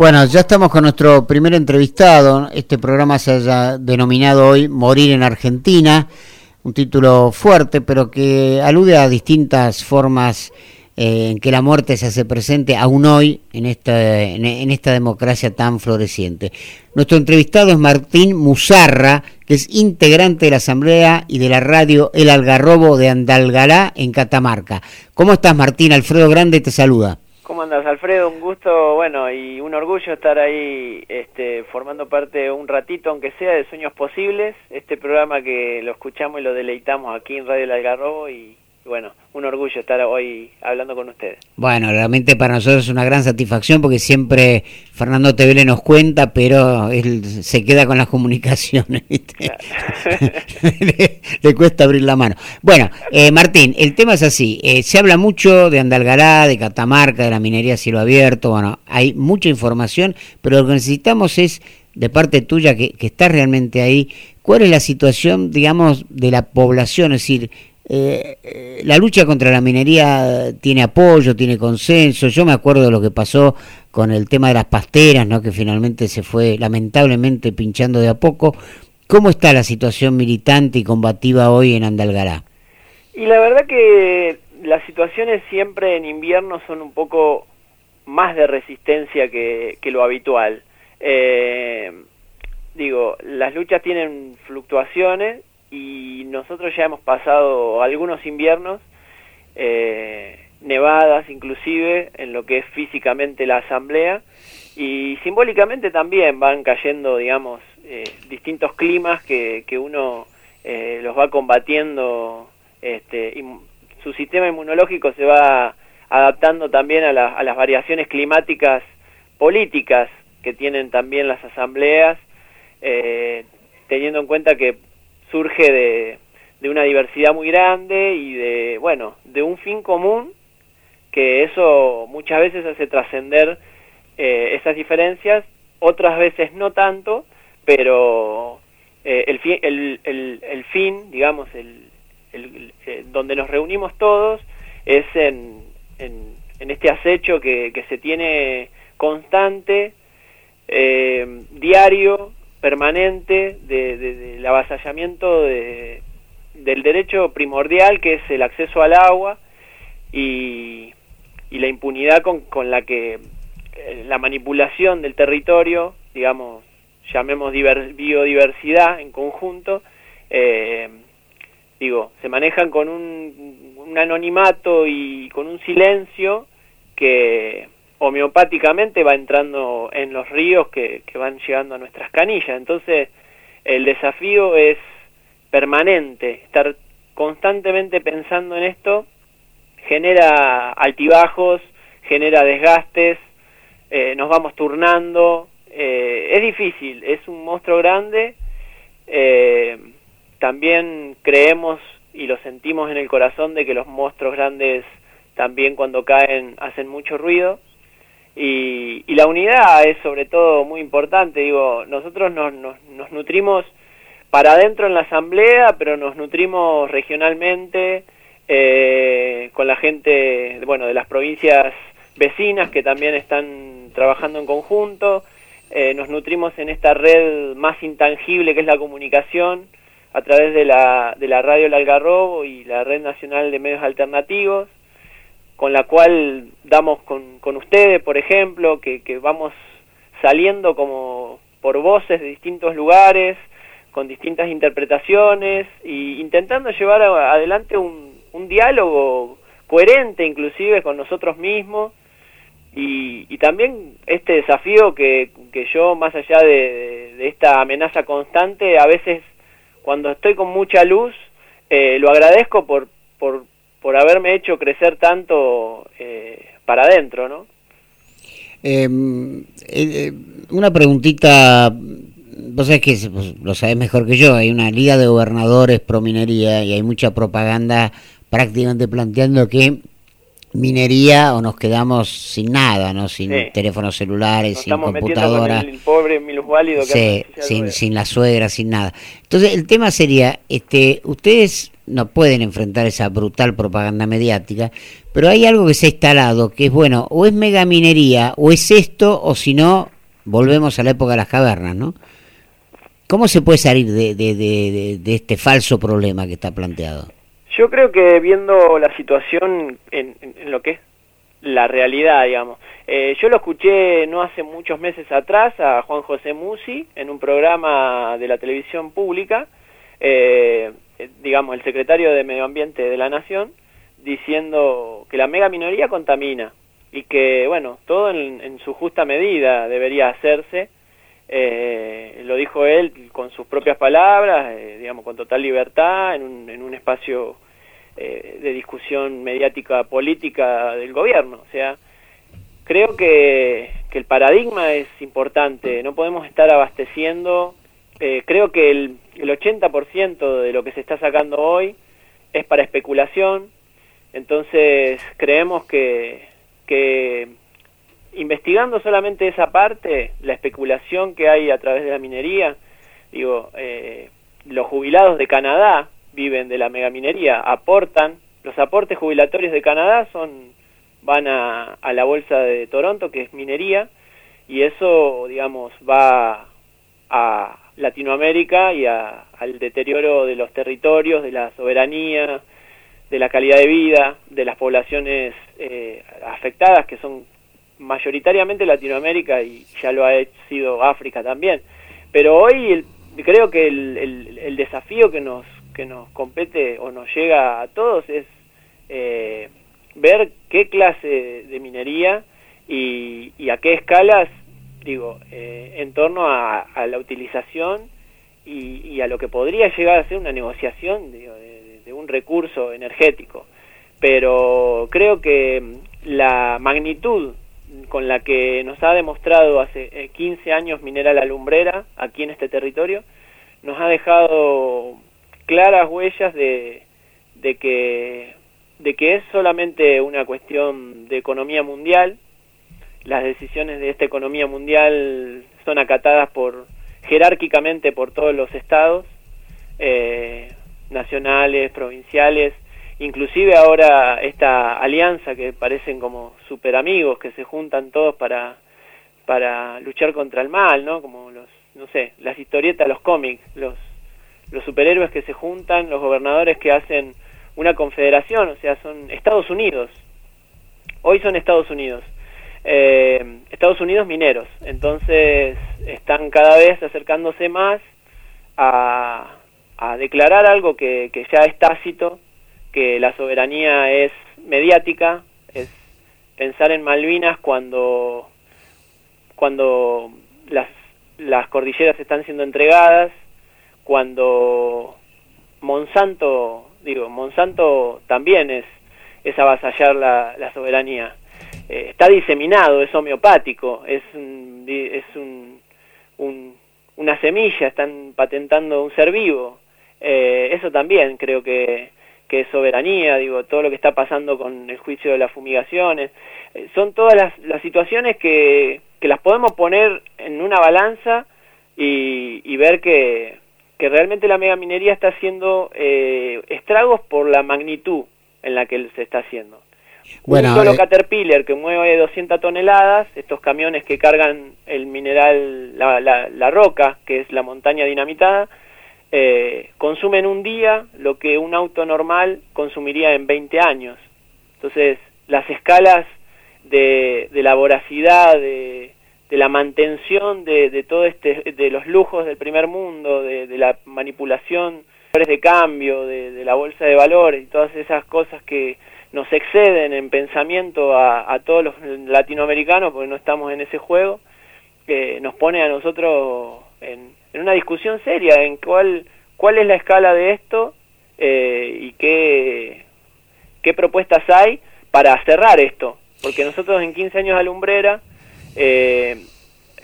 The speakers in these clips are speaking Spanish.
Bueno, ya estamos con nuestro primer entrevistado. Este programa se haya denominado hoy Morir en Argentina, un título fuerte, pero que alude a distintas formas en que la muerte se hace presente aún hoy en esta democracia tan floreciente. Nuestro entrevistado es Martín Musarra, que es integrante de la Asamblea y de la radio El Algarrobo de Andalgalá, en Catamarca. ¿Cómo estás, Martín? Alfredo Grande te saluda. ¿Cómo andas, Alfredo? Un gusto, bueno, y un orgullo estar ahí formando parte un ratito, aunque sea, de Sueños Posibles, este programa que lo escuchamos y lo deleitamos aquí en Radio El Algarrobo, y bueno, un orgullo estar hoy hablando con ustedes. Bueno, realmente para nosotros es una gran satisfacción porque siempre Fernando Tevele nos cuenta, pero él se queda con las comunicaciones, ¿viste? le cuesta abrir la mano. Bueno, Martín, el tema es así, se habla mucho de Andalgalá, de Catamarca, de la minería a cielo abierto, bueno, hay mucha información, pero lo que necesitamos es, de parte tuya, que estás realmente ahí, ¿cuál es la situación, digamos, de la población? Es decir, la lucha contra la minería tiene apoyo, tiene consenso. Yo me acuerdo de lo que pasó con el tema de las pasteras, ¿no? Que finalmente se fue lamentablemente pinchando de a poco. ¿Cómo está la situación militante y combativa hoy en Andalgalá? Y la verdad que las situaciones siempre en invierno son un poco más de resistencia que lo habitual. Las luchas tienen fluctuaciones, y nosotros ya hemos pasado algunos inviernos, nevadas inclusive, en lo que es físicamente la asamblea, y simbólicamente también van cayendo, digamos, distintos climas que uno los va combatiendo, y su sistema inmunológico se va adaptando también a las variaciones climáticas políticas que tienen también las asambleas, teniendo en cuenta que surge de una diversidad muy grande y de un fin común, que eso muchas veces hace trascender esas diferencias, otras veces no tanto, pero el fin, digamos, donde nos reunimos todos es en este acecho que se tiene constante, diario, permanente, del avasallamiento del derecho primordial, que es el acceso al agua, y la impunidad con la que la manipulación del territorio, digamos, llamemos biodiversidad en conjunto, se manejan con un anonimato y con un silencio que homeopáticamente va entrando en los ríos que van llegando a nuestras canillas. Entonces el desafío es permanente, estar constantemente pensando en esto genera altibajos, genera desgastes, nos vamos turnando, es difícil, es un monstruo grande, también creemos y lo sentimos en el corazón de que los monstruos grandes también cuando caen hacen mucho ruido. Y la unidad es sobre todo muy importante. Nosotros nos nutrimos para adentro en la asamblea, pero nos nutrimos regionalmente, con la gente, de las provincias vecinas que también están trabajando en conjunto, nos nutrimos en esta red más intangible que es la comunicación, a través de la radio El Algarrobo y la Red Nacional de Medios Alternativos, con la cual damos con ustedes, por ejemplo, que vamos saliendo como por voces de distintos lugares, con distintas interpretaciones, y intentando llevar adelante un diálogo coherente inclusive con nosotros mismos, y también este desafío que yo, más allá de esta amenaza constante, a veces cuando estoy con mucha luz, lo agradezco por haberme hecho crecer tanto para adentro, ¿no? Una preguntita, vos sabés que lo sabés mejor que yo, hay una liga de gobernadores pro minería y hay mucha propaganda prácticamente planteando que minería o nos quedamos sin nada, ¿no? Sin Sí. teléfonos celulares, Nos sin estamos computadora. metiendo con el pobre minusválido que anda en silla de Sin, ruedas. sin la suegra, sin nada. Entonces, el tema sería, ustedes no pueden enfrentar esa brutal propaganda mediática, pero hay algo que se ha instalado, que es, bueno, o es megaminería, o es esto, o si no, volvemos a la época de las cavernas, ¿no? ¿Cómo se puede salir de este falso problema que está planteado? Yo creo que viendo la situación en lo que es la realidad, digamos. Yo lo escuché no hace muchos meses atrás a Juan José Musi en un programa de la televisión pública, digamos, el secretario de Medio Ambiente de la Nación, diciendo que la mega minoría contamina y que, bueno, todo en su justa medida debería hacerse. Lo dijo él con sus propias palabras, digamos, con total libertad, en un espacio de discusión mediática política del gobierno. O sea, creo que el paradigma es importante, no podemos estar abasteciendo, creo que el 80% de lo que se está sacando hoy es para especulación, entonces creemos que investigando solamente esa parte, la especulación que hay a través de la minería, digo, los jubilados de Canadá viven de la megaminería, aportan, los aportes jubilatorios de Canadá van a la bolsa de Toronto, que es minería, y eso, digamos, va a Latinoamérica y al deterioro de los territorios, de la soberanía, de la calidad de vida, de las poblaciones afectadas, que son mayoritariamente Latinoamérica y ya lo ha sido África también. Pero hoy creo que el desafío que nos compete o nos llega a todos es ver qué clase de minería y a qué escalas, digo, en torno a la utilización y a lo que podría llegar a ser una negociación, digo, de un recurso energético. Pero creo que la magnitud con la que nos ha demostrado hace 15 años Mineral Alumbrera aquí en este territorio, nos ha dejado claras huellas de que es solamente una cuestión de economía mundial. Las decisiones de esta economía mundial son acatadas jerárquicamente por todos los estados, nacionales, provinciales, inclusive ahora esta alianza que parecen como super amigos que se juntan todos para luchar contra el mal, ¿no? Como las historietas, los cómics, los superhéroes que se juntan, los gobernadores que hacen una confederación, o sea, son Estados Unidos. Hoy son Estados Unidos. Estados Unidos mineros. Entonces están cada vez acercándose más a declarar algo que ya es tácito, que la soberanía es mediática, es pensar en Malvinas cuando las cordilleras están siendo entregadas, cuando Monsanto también es avasallar la soberanía. Está diseminado, es homeopático, es una semilla, están patentando un ser vivo. Eso también creo que es soberanía, digo, todo lo que está pasando con el juicio de las fumigaciones. Son todas las situaciones que las podemos poner en una balanza y ver que realmente la megaminería está haciendo estragos por la magnitud en la que se está haciendo. Bueno, un solo Caterpillar que mueve 200 toneladas, estos camiones que cargan el mineral, la roca, que es la montaña dinamitada, consumen un día lo que un auto normal consumiría en 20 años. Entonces, las escalas de la voracidad, de la mantención de todo de los lujos del primer mundo, de la manipulación de cambio, de la bolsa de valores y todas esas cosas que nos exceden en pensamiento a todos los latinoamericanos, porque no estamos en ese juego, nos pone a nosotros en una discusión seria en cuál es la escala de esto y qué propuestas hay para cerrar esto, porque nosotros en 15 años de Alumbrera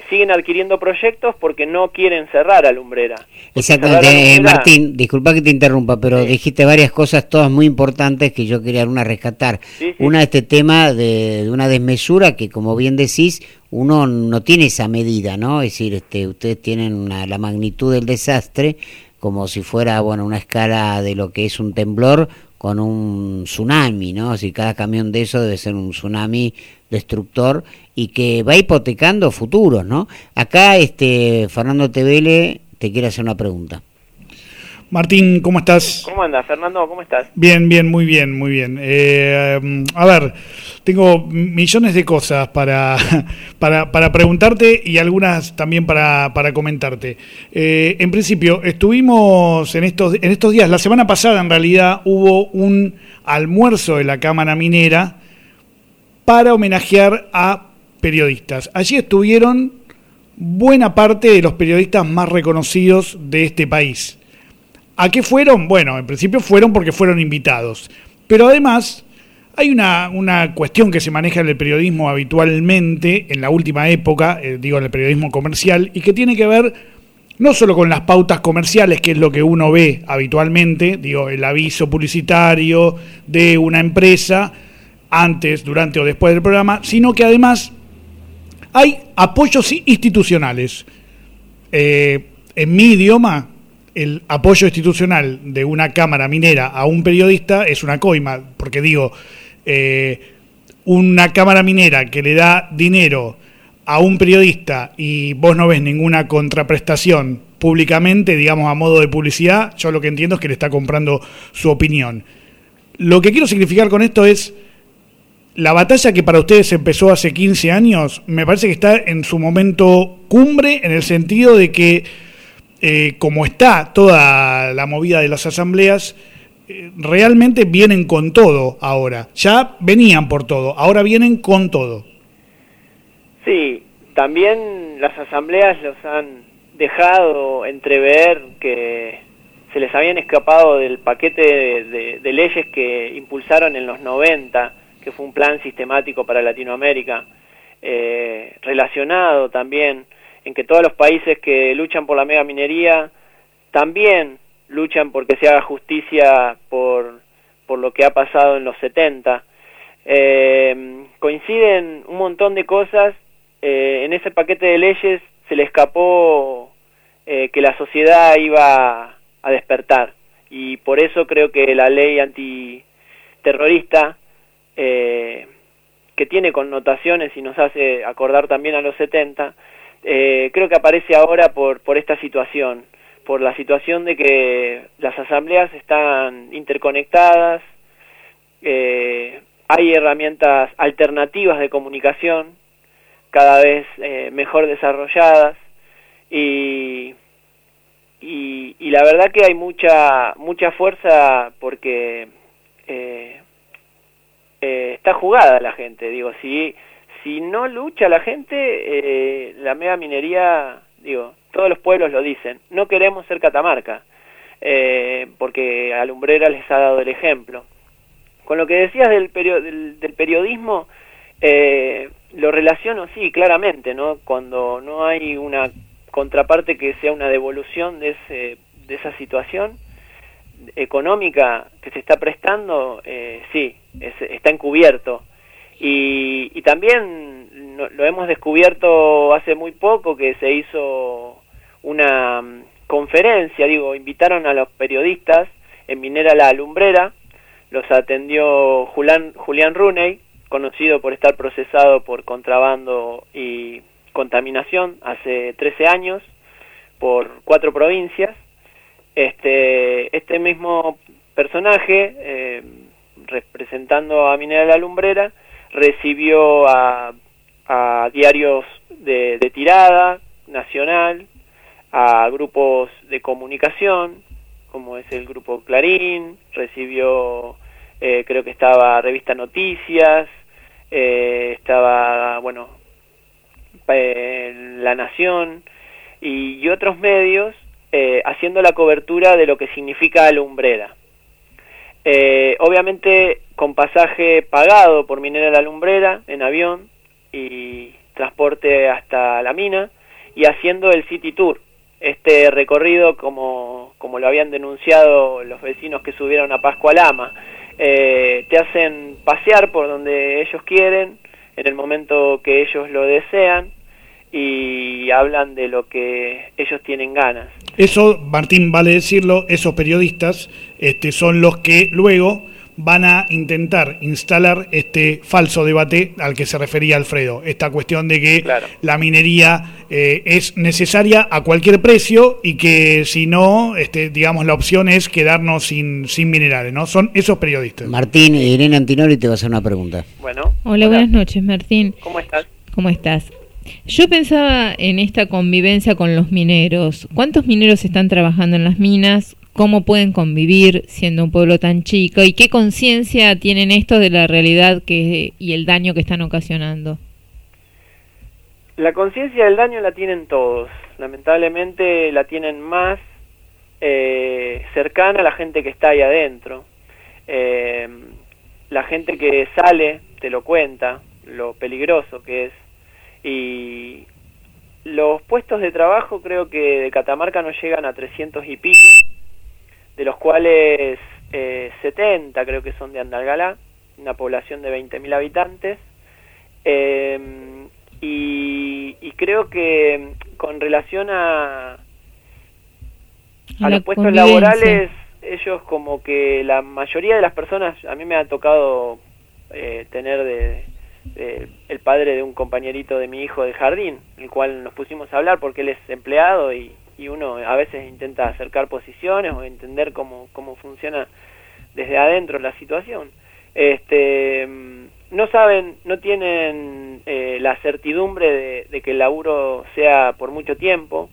siguen adquiriendo proyectos porque no quieren cerrar Alumbrera. Exactamente, Martín, disculpa que te interrumpa, pero dijiste varias cosas todas muy importantes que yo quería rescatar. Una, este tema de una desmesura que, como bien decís, uno no tiene esa medida, ¿no? Es decir, ustedes tienen la magnitud del desastre como si fuera, bueno, una escala de lo que es un temblor con un tsunami, ¿no? Si cada camión de eso debe ser un tsunami destructor y que va hipotecando futuros, ¿no? Acá Fernando Tevele te quiere hacer una pregunta. Martín, ¿cómo estás? ¿Cómo andas, Fernando? ¿Cómo estás? Bien, muy bien. A ver, tengo millones de cosas para preguntarte y algunas también para comentarte. En principio, estuvimos en estos días, la semana pasada en realidad hubo un almuerzo de la Cámara Minera para homenajear a periodistas. Allí estuvieron buena parte de los periodistas más reconocidos de este país. ¿A qué fueron? Bueno, en principio fueron porque fueron invitados. Pero además hay una cuestión que se maneja en el periodismo habitualmente, en la última época, en el periodismo comercial, y que tiene que ver no solo con las pautas comerciales, que es lo que uno ve habitualmente, el aviso publicitario de una empresa antes, durante o después del programa, sino que además hay apoyos institucionales. En mi idioma, el apoyo institucional de una cámara minera a un periodista es una coima, porque una cámara minera que le da dinero a un periodista y vos no ves ninguna contraprestación públicamente, digamos a modo de publicidad, yo lo que entiendo es que le está comprando su opinión. Lo que quiero significar con esto es la batalla que para ustedes empezó hace 15 años, me parece que está en su momento cumbre, en el sentido de que como está toda la movida de las asambleas, realmente vienen con todo ahora. Ya venían por todo, ahora vienen con todo. Sí, también las asambleas los han dejado entrever que se les habían escapado del paquete de leyes que impulsaron en los 90, que fue un plan sistemático para Latinoamérica, relacionado también en que todos los países que luchan por la megaminería también luchan porque se haga justicia por lo que ha pasado en los 70. Coinciden un montón de cosas. En ese paquete de leyes se le escapó que la sociedad iba a despertar, y por eso creo que la ley antiterrorista, que tiene connotaciones y nos hace acordar también a los 70, creo que aparece ahora por esta situación, por la situación de que las asambleas están interconectadas, hay herramientas alternativas de comunicación cada vez mejor desarrolladas, y la verdad que hay mucha fuerza porque está jugada la gente. Si no lucha la gente, la megaminería, todos los pueblos lo dicen, no queremos ser Catamarca, porque Alumbrera les ha dado el ejemplo. Con lo que decías del periodismo, lo relaciono, sí, claramente, ¿no? Cuando no hay una contraparte que sea una devolución de esa situación económica que se está prestando, sí, está encubierto. Y también lo hemos descubierto hace muy poco, que se hizo una conferencia, invitaron a los periodistas en Minera La Alumbrera, los atendió Julián Runey, conocido por estar procesado por contrabando y contaminación hace 13 años por 4 provincias. Este mismo personaje, representando a Minera La Alumbrera, recibió a diarios de tirada nacional, a grupos de comunicación, como es el Grupo Clarín, recibió, creo que estaba Revista Noticias, estaba, La Nación y otros medios, haciendo la cobertura de lo que significa Alumbrera. Obviamente con pasaje pagado por Minera La Alumbrera en avión y transporte hasta la mina, y haciendo el City Tour, este recorrido como lo habían denunciado los vecinos que subieron a Pascualama. Te hacen pasear por donde ellos quieren, en el momento que ellos lo desean, y hablan de lo que ellos tienen ganas. Eso, Martín, vale decirlo, esos periodistas son los que luego van a intentar instalar este falso debate al que se refería Alfredo, esta cuestión de que la minería es necesaria a cualquier precio y que si no, digamos, la opción es quedarnos sin minerales, ¿no? Son esos periodistas. Martín, Irene Antinori te va a hacer una pregunta. Bueno. Hola, buenas noches, Martín. ¿Cómo estás? ¿Cómo estás? Yo pensaba en esta convivencia con los mineros. ¿Cuántos mineros están trabajando en las minas? ¿Cómo pueden convivir siendo un pueblo tan chico? ¿Y qué conciencia tienen estos de la realidad y el daño que están ocasionando? La conciencia del daño la tienen todos. Lamentablemente la tienen más cercana a la gente que está ahí adentro. La gente que sale te lo cuenta, lo peligroso que es. Y los puestos de trabajo creo que de Catamarca no llegan a 300 y pico, de los cuales 70 creo que son de Andalgalá, una población de 20.000 habitantes, y creo que con relación a los puestos laborales, ellos como que la mayoría de las personas, a mí me ha tocado tener el padre de un compañerito de mi hijo de jardín, el cual nos pusimos a hablar porque él es empleado y uno a veces intenta acercar posiciones o entender cómo funciona desde adentro la situación. No saben, no tienen la certidumbre de que el laburo sea por mucho tiempo,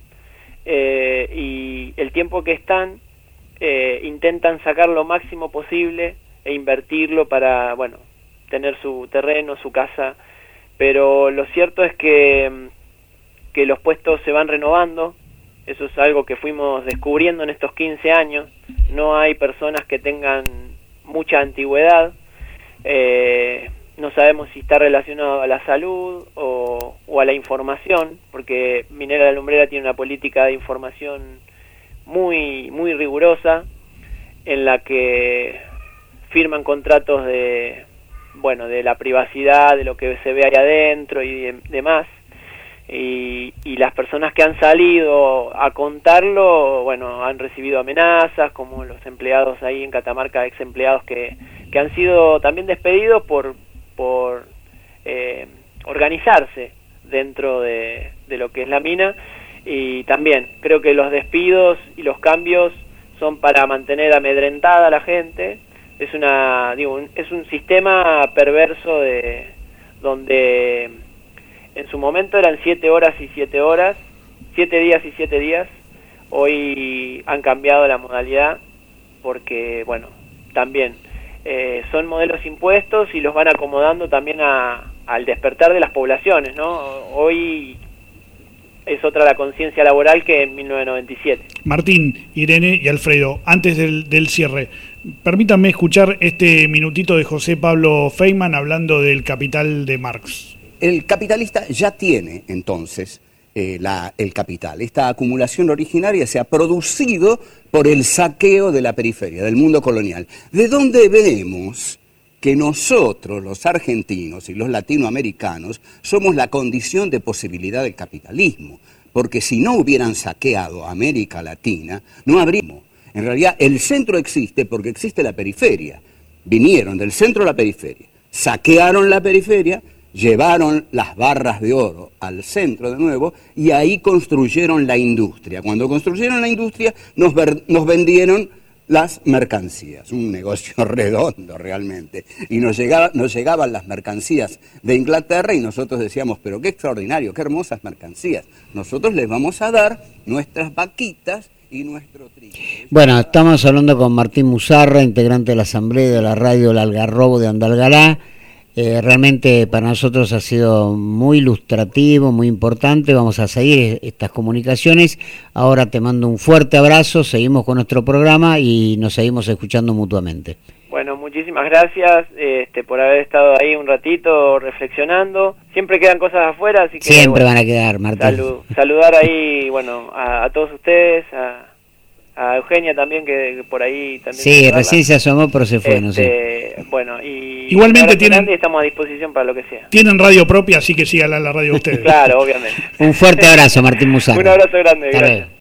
y el tiempo que están intentan sacar lo máximo posible e invertirlo para, bueno, tener su terreno, su casa, pero lo cierto es que los puestos se van renovando. Eso es algo que fuimos descubriendo en estos 15 años. No hay personas que tengan mucha antigüedad. No sabemos si está relacionado a la salud o a la información, porque Minera La Lumbrera tiene una política de información muy, muy rigurosa, en la que firman contratos de la privacidad, de lo que se ve ahí adentro y demás. Y las personas que han salido a contarlo, bueno, han recibido amenazas, como los empleados ahí en Catamarca, ex empleados que han sido también despedidos por organizarse dentro de lo que es la mina. Y también creo que los despidos y los cambios son para mantener amedrentada a la gente. Es un sistema perverso donde en su momento eran 7 horas y 7 horas, 7 días y 7 días. Hoy han cambiado la modalidad porque, bueno, también son modelos impuestos y los van acomodando también al despertar de las poblaciones, ¿no? Hoy es otra la conciencia laboral que en 1997. Martín, Irene y Alfredo, antes del cierre, permítanme escuchar este minutito de José Pablo Feynman hablando del Capital de Marx. El capitalista ya tiene entonces el capital. Esta acumulación originaria se ha producido por el saqueo de la periferia, del mundo colonial. ¿De dónde vemos que nosotros, los argentinos y los latinoamericanos, somos la condición de posibilidad del capitalismo? Porque si no hubieran saqueado América Latina, no habríamos. En realidad, el centro existe porque existe la periferia. Vinieron del centro a la periferia, saquearon la periferia, llevaron las barras de oro al centro de nuevo y ahí construyeron la industria. Cuando construyeron la industria, nos vendieron las mercancías, un negocio redondo realmente, y nos llegaban las mercancías de Inglaterra y nosotros decíamos, pero qué extraordinario, qué hermosas mercancías, nosotros les vamos a dar nuestras vaquitas y nuestro trigo. Bueno, estamos hablando con Martín Musarra, integrante de la Asamblea de la Radio El Algarrobo de Andalgalá. Realmente para nosotros ha sido muy ilustrativo, muy importante. Vamos a seguir estas comunicaciones. Ahora te mando un fuerte abrazo, seguimos con nuestro programa y nos seguimos escuchando mutuamente. Bueno, muchas muchísimas gracias por haber estado ahí un ratito reflexionando. Siempre quedan cosas afuera, así que siempre van a quedar, Martín. Saludar ahí, bueno, a todos ustedes, a Eugenia también, que por ahí también. Sí, recién se asomó, pero se fue, no sé. Bueno, y igualmente estamos a disposición para lo que sea. Tienen radio propia, así que síganla en la radio ustedes. Claro, obviamente. Un fuerte abrazo, Martín Musar. Un abrazo grande, gracias.